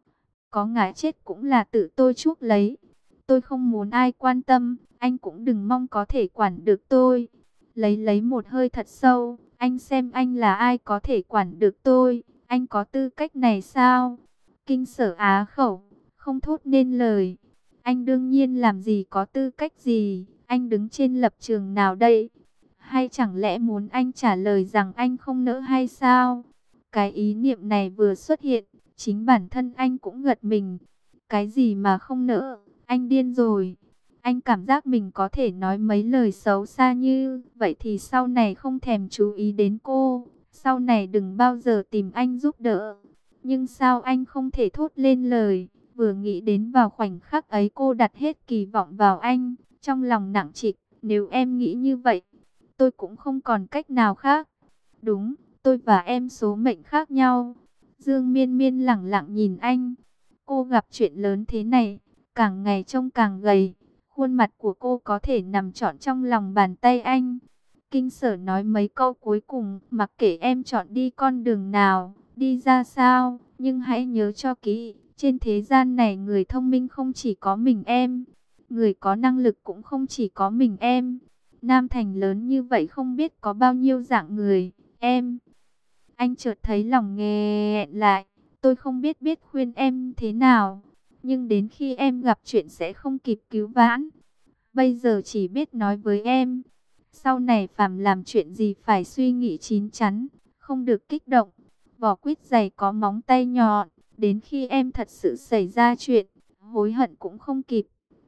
Có ngã chết cũng là tự tôi chuốc lấy. Tôi không muốn ai quan tâm, anh cũng đừng mong có thể quản được tôi. Lấy lấy một hơi thật sâu, anh xem anh là ai có thể quản được tôi, anh có tư cách này sao? Kinh Sở á khẩu, không thốt nên lời. Anh đương nhiên làm gì có tư cách gì, anh đứng trên lập trường nào đây? Hay chẳng lẽ muốn anh trả lời rằng anh không nỡ hay sao? Cái ý niệm này vừa xuất hiện, chính bản thân anh cũng gật mình. Cái gì mà không nỡ, anh điên rồi. Anh cảm giác mình có thể nói mấy lời xấu xa như vậy thì sau này không thèm chú ý đến cô. Sau này đừng bao giờ tìm anh giúp đỡ. Nhưng sao anh không thể thốt lên lời. Vừa nghĩ đến vào khoảnh khắc ấy cô đặt hết kỳ vọng vào anh. Trong lòng nặng trịch, nếu em nghĩ như vậy, tôi cũng không còn cách nào khác. Đúng, tôi và em số mệnh khác nhau. Dương Miên Miên lẳng lặng nhìn anh. Cô gặp chuyện lớn thế này, càng ngày trông càng gầy. Khuôn mặt của cô có thể nằm trọn trong lòng bàn tay anh. Kinh Sở nói mấy câu cuối cùng, mặc kệ em chọn đi con đường nào, đi ra sao, nhưng hãy nhớ cho kỹ, trên thế gian này người thông minh không chỉ có mình em, người có năng lực cũng không chỉ có mình em. Nam Thành lớn như vậy không biết có bao nhiêu dạng người, em. Anh chợt thấy lòng nghẹn lại, tôi không biết biết khuyên em thế nào, nhưng đến khi em gặp chuyện sẽ không kịp cứu vãn. Bây giờ chỉ biết nói với em, sau này phàm làm chuyện gì phải suy nghĩ chín chắn, không được kích động. Vỏ quýt dày có móng tay nhọn, đến khi em thật sự xảy ra chuyện, hối hận cũng không kịp.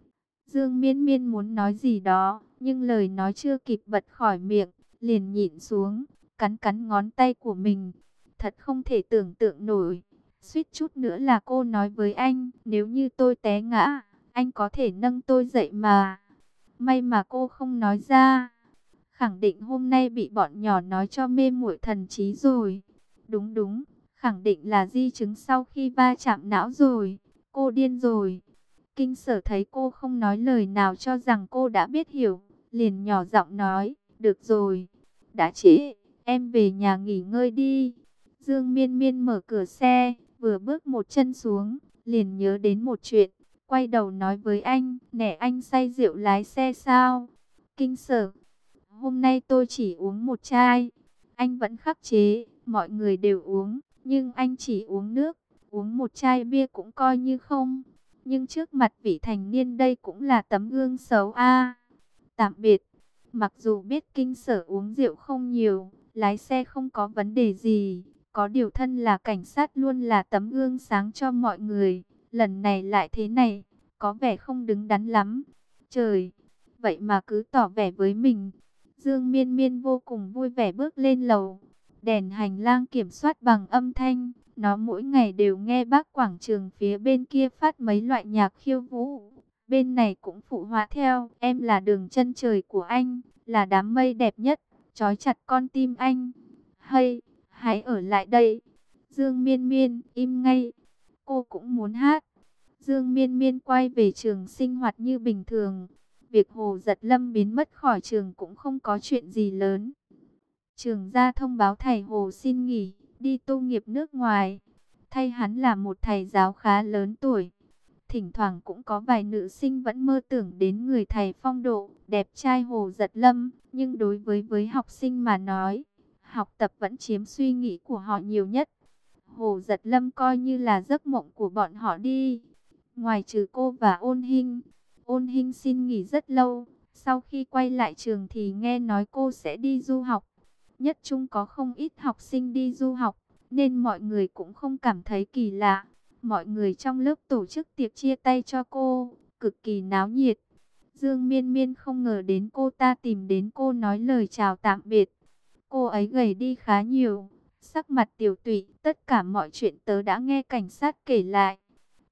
Dương Miên Miên muốn nói gì đó, nhưng lời nói chưa kịp bật khỏi miệng, liền nhịn xuống, cắn cắn ngón tay của mình. Thật không thể tưởng tượng nổi. Suýt chút nữa là cô nói với anh, nếu như tôi té ngã, anh có thể nâng tôi dậy mà. May mà cô không nói ra. Khẳng định hôm nay bị bọn nhỏ nói cho mê muội thần trí rồi. Đúng đúng, khẳng định là di chứng sau khi va chạm não rồi. Cô điên rồi. Kinh Sở thấy cô không nói lời nào cho rằng cô đã biết hiểu, liền nhỏ giọng nói, được rồi, đã trễ, em về nhà nghỉ ngơi đi. Dương Miên Miên mở cửa xe, vừa bước một chân xuống, liền nhớ đến một chuyện, quay đầu nói với anh, nè anh say rượu lái xe sao? Kinh Sở, hôm nay tôi chỉ uống một chai. Anh vẫn khắc chế, mọi người đều uống, nhưng anh chỉ uống nước, uống một chai bia cũng coi như không. Nhưng trước mặt vị thành niên đây cũng là tấm gương xấu a. Tạm biệt. Mặc dù biết Kinh Sở uống rượu không nhiều, lái xe không có vấn đề gì, có điều thân là cảnh sát luôn là tấm gương sáng cho mọi người. Lần này lại thế này, có vẻ không đứng đắn lắm. Trời, vậy mà cứ tỏ vẻ với mình. Dương Miên Miên vô cùng vui vẻ bước lên lầu. Đèn hành lang kiểm soát bằng âm thanh. Nó mỗi ngày đều nghe bác quảng trường phía bên kia phát mấy loại nhạc khiêu vũ. Bên này cũng phụ họa theo. Em là đường chân trời của anh, là đám mây đẹp nhất, trói chặt con tim anh. Hay, hãy ở lại đây. Dương Miên Miên, im ngay. Cô cũng muốn hát. Dương Miên Miên quay về trường sinh hoạt như bình thường. Việc Hồ Giật Lâm biến mất khỏi trường cũng không có chuyện gì lớn. Trường ra thông báo thầy Hồ xin nghỉ, đi tu nghiệp nước ngoài. Thay hắn là một thầy giáo khá lớn tuổi. Thỉnh thoảng cũng có vài nữ sinh vẫn mơ tưởng đến người thầy phong độ, đẹp trai Hồ Giật Lâm. Nhưng đối với với học sinh mà nói, học tập vẫn chiếm suy nghĩ của họ nhiều nhất. Hồ Giật Lâm coi như là giấc mộng của bọn họ đi. Ngoài trừ cô và Ôn Hinh, Ôn Hinh xin nghỉ rất lâu. Sau khi quay lại trường thì nghe nói cô sẽ đi du học. Nhất trung có không ít học sinh đi du học, nên mọi người cũng không cảm thấy kỳ lạ. Mọi người trong lớp tổ chức tiệc chia tay cho cô, cực kỳ náo nhiệt. Dương Miên Miên không ngờ đến cô ta tìm đến cô nói lời chào tạm biệt. Cô ấy gầy đi khá nhiều, sắc mặt tiều tụy, tất cả mọi chuyện tớ đã nghe cảnh sát kể lại.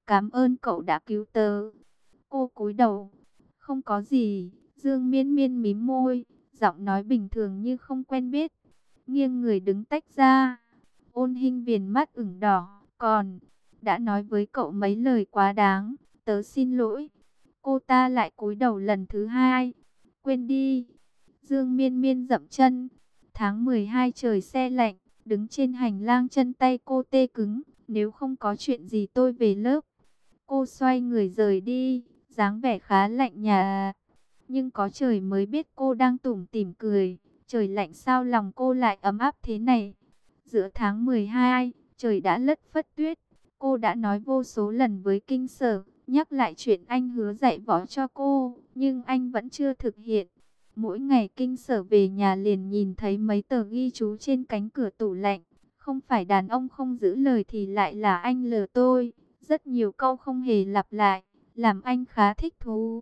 Cảm ơn cậu đã cứu tớ. Cô cúi đầu. Không có gì. Dương Miên Miên mím môi, giọng nói bình thường như không quen biết. Nghiêng người đứng tách ra. Ôn Hinh viền mắt ửng đỏ. Còn, đã nói với cậu mấy lời quá đáng. Tớ xin lỗi. Cô ta lại cúi đầu lần thứ hai. Quên đi. Dương Miên Miên dậm chân. Tháng mười hai trời se lạnh. Đứng trên hành lang chân tay cô tê cứng. Nếu không có chuyện gì tôi về lớp. Cô xoay người rời đi. Dáng vẻ khá lạnh nhà. Nhưng có trời mới biết cô đang tủm tỉm cười. Trời lạnh sao lòng cô lại ấm áp thế này. Giữa tháng mười hai, trời đã lất phất tuyết. Cô đã nói vô số lần với Kinh Sở, nhắc lại chuyện anh hứa dạy võ cho cô, nhưng anh vẫn chưa thực hiện. Mỗi ngày Kinh Sở về nhà liền nhìn thấy mấy tờ ghi chú trên cánh cửa tủ lạnh. Không phải đàn ông không giữ lời thì lại là anh lừa tôi. Rất nhiều câu không hề lặp lại, làm anh khá thích thú.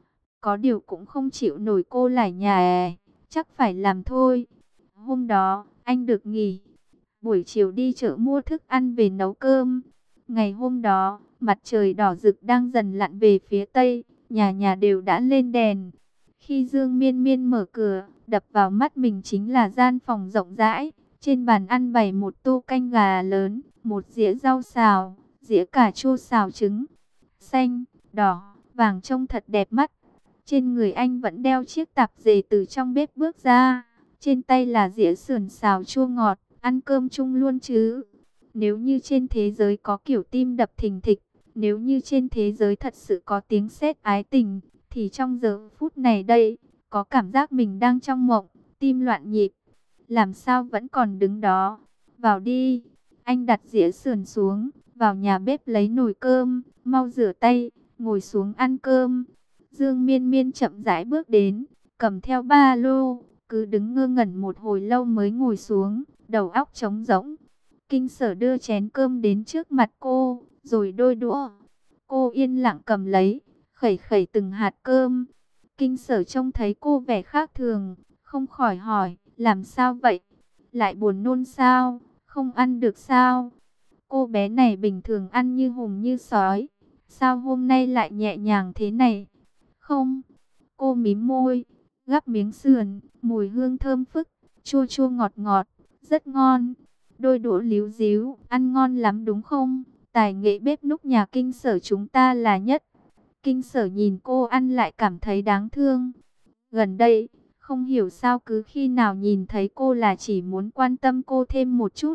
Có điều cũng không chịu nổi cô lải nhải, chắc phải làm thôi. Hôm đó, anh được nghỉ. Buổi chiều đi chợ mua thức ăn về nấu cơm. Ngày hôm đó, mặt trời đỏ rực đang dần lặn về phía tây, nhà nhà đều đã lên đèn. Khi Dương Miên Miên mở cửa, đập vào mắt mình chính là gian phòng rộng rãi. Trên bàn ăn bày một tô canh gà lớn, một dĩa rau xào, dĩa cà chua xào trứng. Xanh, đỏ, vàng trông thật đẹp mắt. Trên người anh vẫn đeo chiếc tạp dề từ trong bếp bước ra. Trên tay là dĩa sườn xào chua ngọt, ăn cơm chung luôn chứ. Nếu như trên thế giới có kiểu tim đập thình thịch, nếu như trên thế giới thật sự có tiếng sét ái tình, thì trong giờ phút này đây, có cảm giác mình đang trong mộng, tim loạn nhịp. Làm sao vẫn còn đứng đó? Vào đi. Anh đặt dĩa sườn xuống, vào nhà bếp lấy nồi cơm, mau rửa tay, ngồi xuống ăn cơm. Dương Miên Miên chậm rãi bước đến, cầm theo ba lô, cứ đứng ngơ ngẩn một hồi lâu mới ngồi xuống, đầu óc trống rỗng. Kinh Sở đưa chén cơm đến trước mặt cô, rồi đôi đũa. Cô yên lặng cầm lấy, khẩy khẩy từng hạt cơm. Kinh Sở trông thấy cô vẻ khác thường, không khỏi hỏi, làm sao vậy? Lại buồn nôn sao? Không ăn được sao? Cô bé này bình thường ăn như hùng như sói, sao hôm nay lại nhẹ nhàng thế này? Không. Cô mím môi, gắp miếng sườn, mùi hương thơm phức, chua chua ngọt ngọt, rất ngon. Đôi đũa líu díu, ăn ngon lắm đúng không? Tài nghệ bếp núc nhà Kinh Sở chúng ta là nhất. Kinh Sở nhìn cô ăn lại cảm thấy đáng thương. Gần đây, không hiểu sao cứ khi nào nhìn thấy cô là chỉ muốn quan tâm cô thêm một chút.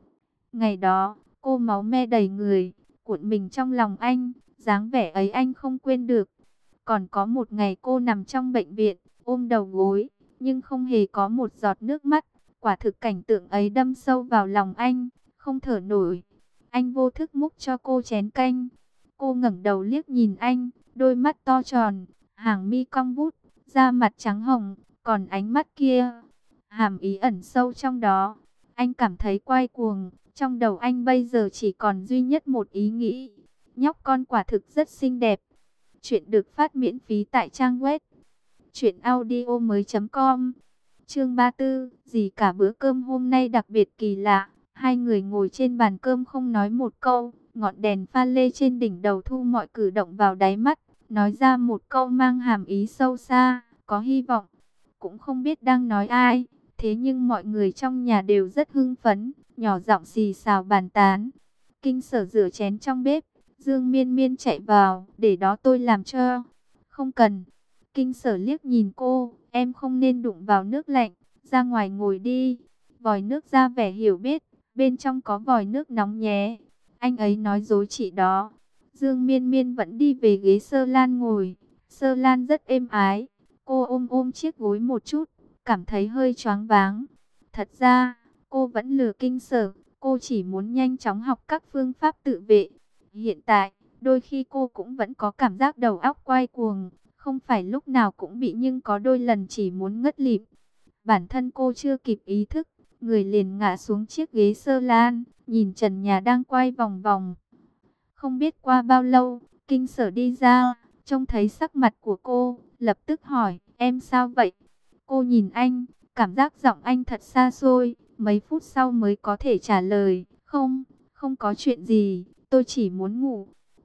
Ngày đó, cô máu me đầy người, cuộn mình trong lòng anh, dáng vẻ ấy anh không quên được. Còn có một ngày cô nằm trong bệnh viện, ôm đầu gối, nhưng không hề có một giọt nước mắt. Quả thực cảnh tượng ấy đâm sâu vào lòng anh, không thở nổi. Anh vô thức múc cho cô chén canh. Cô ngẩng đầu liếc nhìn anh, đôi mắt to tròn, hàng mi cong vút, da mặt trắng hồng, còn ánh mắt kia, hàm ý ẩn sâu trong đó. Anh cảm thấy quay cuồng, trong đầu anh bây giờ chỉ còn duy nhất một ý nghĩ. Nhóc con quả thực rất xinh đẹp. Chuyện được phát miễn phí tại trang web truyện audio mới chấm com. Chương ba mươi tư, gì cả bữa cơm hôm nay đặc biệt kỳ lạ. Hai người ngồi trên bàn cơm không nói một câu, ngọn đèn pha lê trên đỉnh đầu thu mọi cử động vào đáy mắt, nói ra một câu mang hàm ý sâu xa, có hy vọng. Cũng không biết đang nói ai, thế nhưng mọi người trong nhà đều rất hưng phấn, nhỏ giọng xì xào bàn tán. Kinh Sở rửa chén trong bếp, Dương Miên Miên chạy vào, để đó tôi làm cho. Không cần. Kinh Sở liếc nhìn cô, em không nên đụng vào nước lạnh, ra ngoài ngồi đi. Vòi nước ra vẻ hiểu biết, bên trong có vòi nước nóng nhé. Anh ấy nói dối chị đó. Dương Miên Miên vẫn đi về ghế sơ lan ngồi. Sơ lan rất êm ái. Cô ôm ôm chiếc gối một chút, cảm thấy hơi choáng váng. Thật ra, cô vẫn lừa Kinh Sở. Cô chỉ muốn nhanh chóng học các phương pháp tự vệ. Hiện tại, đôi khi cô cũng vẫn có cảm giác đầu óc quay cuồng. Không phải lúc nào cũng bị, nhưng có đôi lần chỉ muốn ngất lịm. Bản thân cô chưa kịp ý thức, người liền ngã xuống chiếc ghế sơ lan, nhìn trần nhà đang quay vòng vòng. Không biết qua bao lâu, Kinh Sở đi ra, trông thấy sắc mặt của cô, lập tức hỏi, em sao vậy? Cô nhìn anh, cảm giác giọng anh thật xa xôi, mấy phút sau mới có thể trả lời, không, không có chuyện gì, tôi chỉ muốn ngủ.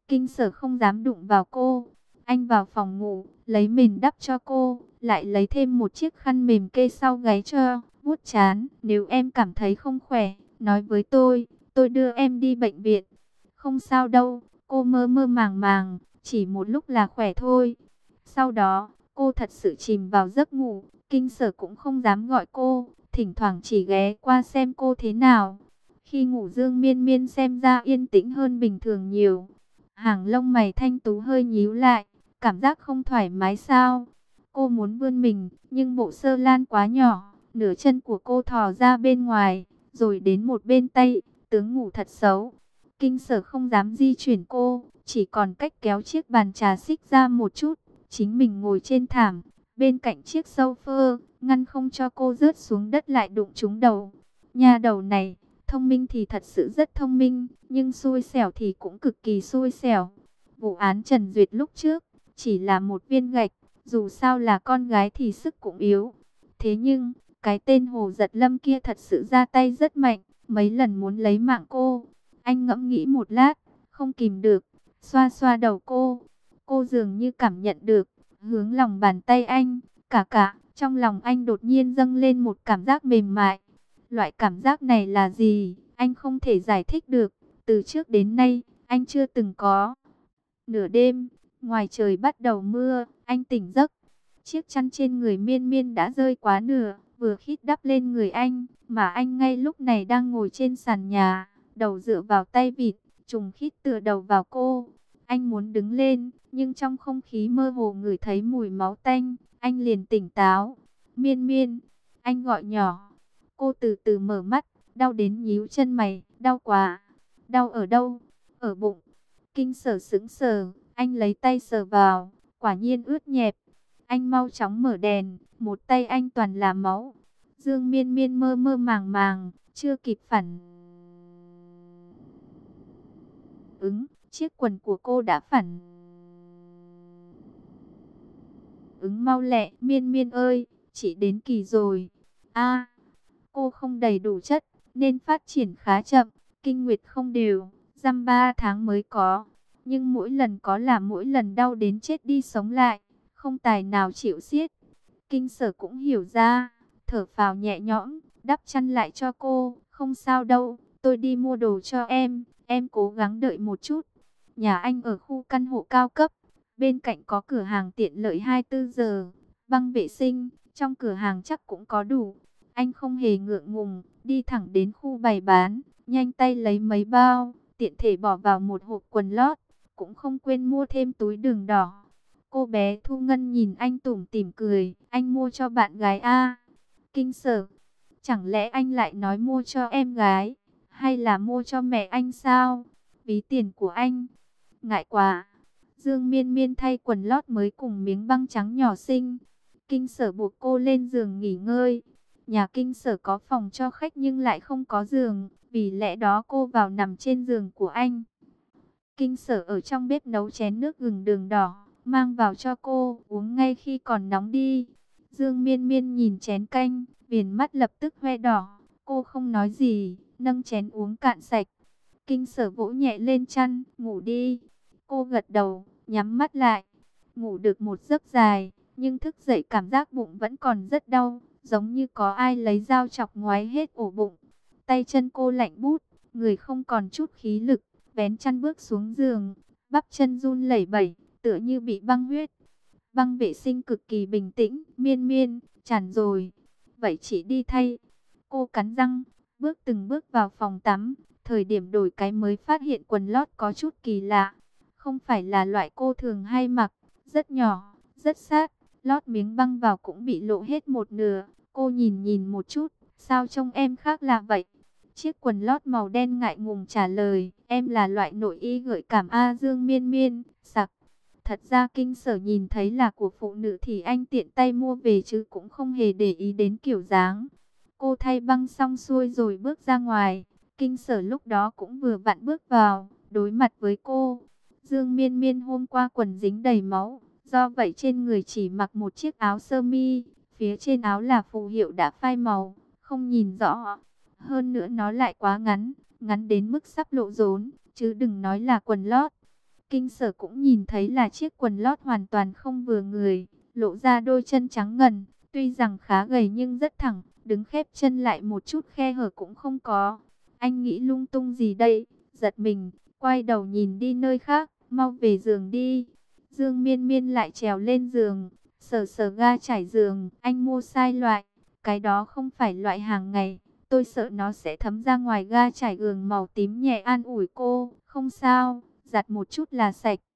Kinh Sở không dám đụng vào cô. Anh vào phòng ngủ, lấy mền đắp cho cô, lại lấy thêm một chiếc khăn mềm kê sau gáy cho, vuốt trán. Nếu em cảm thấy không khỏe, nói với tôi, tôi đưa em đi bệnh viện. Không sao đâu, cô mơ mơ màng màng, chỉ một lúc là khỏe thôi. Sau đó, cô thật sự chìm vào giấc ngủ. Kinh Sở cũng không dám gọi cô, thỉnh thoảng chỉ ghé qua xem cô thế nào. Khi ngủ Dương Miên Miên xem ra yên tĩnh hơn bình thường nhiều. Hàng lông mày thanh tú hơi nhíu lại, cảm giác không thoải mái sao. Cô muốn vươn mình, nhưng bộ sơ lan quá nhỏ, nửa chân của cô thò ra bên ngoài, rồi đến một bên tay, tướng ngủ thật xấu. Kinh Sở không dám di chuyển cô, chỉ còn cách kéo chiếc bàn trà xích ra một chút, chính mình ngồi trên thảm, bên cạnh chiếc sofa, ngăn không cho cô rớt xuống đất lại đụng trúng đầu. Nhà đầu này, thông minh thì thật sự rất thông minh, nhưng xui xẻo thì cũng cực kỳ xui xẻo. Vụ án Trần Duyệt lúc trước, chỉ là một viên gạch, dù sao là con gái thì sức cũng yếu. Thế nhưng, cái tên Hồ Giật Lâm kia thật sự ra tay rất mạnh, mấy lần muốn lấy mạng cô. Anh ngẫm nghĩ một lát, không kìm được, xoa xoa đầu cô. Cô dường như cảm nhận được, hướng lòng bàn tay anh, cả cả, trong lòng anh đột nhiên dâng lên một cảm giác mềm mại. Loại cảm giác này là gì, anh không thể giải thích được, từ trước đến nay, anh chưa từng có. Nửa đêm, ngoài trời bắt đầu mưa, anh tỉnh giấc. Chiếc chăn trên người Miên Miên đã rơi quá nửa, vừa khít đắp lên người anh, mà anh ngay lúc này đang ngồi trên sàn nhà, đầu dựa vào tay vịt, trùng khít tựa đầu vào cô. Anh muốn đứng lên, nhưng trong không khí mơ hồ ngửi thấy mùi máu tanh, anh liền tỉnh táo. Miên Miên, anh gọi nhỏ. Cô từ từ mở mắt, đau đến nhíu chân mày, đau quá. Đau ở đâu? Ở bụng. Kinh Sở sững sờ, anh lấy tay sờ vào, quả nhiên ướt nhẹp. Anh mau chóng mở đèn, một tay anh toàn là máu. Dương Miên Miên mơ mơ màng màng, chưa kịp phản ứng, chiếc quần của cô đã phản ứng mau lẹ. Miên Miên ơi, chị đến kỳ rồi. A, cô không đầy đủ chất, nên phát triển khá chậm, kinh nguyệt không đều, dăm ba tháng mới có. Nhưng mỗi lần có là mỗi lần đau đến chết đi sống lại, không tài nào chịu xiết. Kinh Sở cũng hiểu ra, thở phào nhẹ nhõm, đắp chăn lại cho cô. Không sao đâu, tôi đi mua đồ cho em, em cố gắng đợi một chút. Nhà anh ở khu căn hộ cao cấp, bên cạnh có cửa hàng tiện lợi hai mươi tư giờ, băng vệ sinh, trong cửa hàng chắc cũng có đủ. Anh không hề ngượng ngùng, đi thẳng đến khu bày bán, nhanh tay lấy mấy bao, tiện thể bỏ vào một hộp quần lót, cũng không quên mua thêm túi đường đỏ. Cô bé Thu Ngân nhìn anh tủm tỉm cười, anh mua cho bạn gái a? Kinh Sở, chẳng lẽ anh lại nói mua cho em gái, hay là mua cho mẹ anh sao? Ví tiền của anh, ngại quá. Dương Miên Miên thay quần lót mới cùng miếng băng trắng nhỏ xinh. Kinh Sở buộc cô lên giường nghỉ ngơi. Nhà Kinh Sở có phòng cho khách nhưng lại không có giường, vì lẽ đó cô vào nằm trên giường của anh. Kinh Sở ở trong bếp nấu chén nước gừng đường đỏ, mang vào cho cô, uống ngay khi còn nóng đi. Dương Miên Miên nhìn chén canh, viền mắt lập tức hoe đỏ. Cô không nói gì, nâng chén uống cạn sạch. Kinh Sở vỗ nhẹ lên chăn, ngủ đi. Cô gật đầu, nhắm mắt lại. Ngủ được một giấc dài, nhưng thức dậy cảm giác bụng vẫn còn rất đau, giống như có ai lấy dao chọc ngoáy hết ổ bụng. Tay chân cô lạnh bút, người không còn chút khí lực, vén chăn bước xuống giường, bắp chân run lẩy bẩy, tựa như bị băng huyết. Băng vệ sinh cực kỳ bình tĩnh. Miên Miên, chản rồi. Vậy chị đi thay. Cô cắn răng, bước từng bước vào phòng tắm. Thời điểm đổi cái mới phát hiện quần lót có chút kỳ lạ. Không phải là loại cô thường hay mặc, rất nhỏ, rất sát. Lót miếng băng vào cũng bị lộ hết một nửa. Cô nhìn nhìn một chút, sao trông em khác lạ vậy? Chiếc quần lót màu đen ngại ngùng trả lời, em là loại nội y gợi cảm A. Dương Miên Miên, sặc. Thật ra Kinh Sở nhìn thấy là của phụ nữ thì anh tiện tay mua về chứ cũng không hề để ý đến kiểu dáng. Cô thay băng xong xuôi rồi bước ra ngoài. Kinh Sở lúc đó cũng vừa vặn bước vào, đối mặt với cô. Dương Miên Miên hôm qua quần dính đầy máu, do vậy trên người chỉ mặc một chiếc áo sơ mi, phía trên áo là phù hiệu đã phai màu, không nhìn rõ. Hơn nữa nó lại quá ngắn, ngắn đến mức sắp lộ rốn, chứ đừng nói là quần lót. Kinh Sở cũng nhìn thấy là chiếc quần lót hoàn toàn không vừa người, lộ ra đôi chân trắng ngần, tuy rằng khá gầy nhưng rất thẳng, đứng khép chân lại một chút khe hở cũng không có. Anh nghĩ lung tung gì đây? Giật mình, quay đầu nhìn đi nơi khác, mau về giường đi. Dương Miên Miên lại trèo lên giường, sờ sờ ga trải giường, anh mua sai loại, cái đó không phải loại hàng ngày, tôi sợ nó sẽ thấm ra ngoài. Ga trải giường màu tím nhẹ an ủi cô, không sao, giặt một chút là sạch.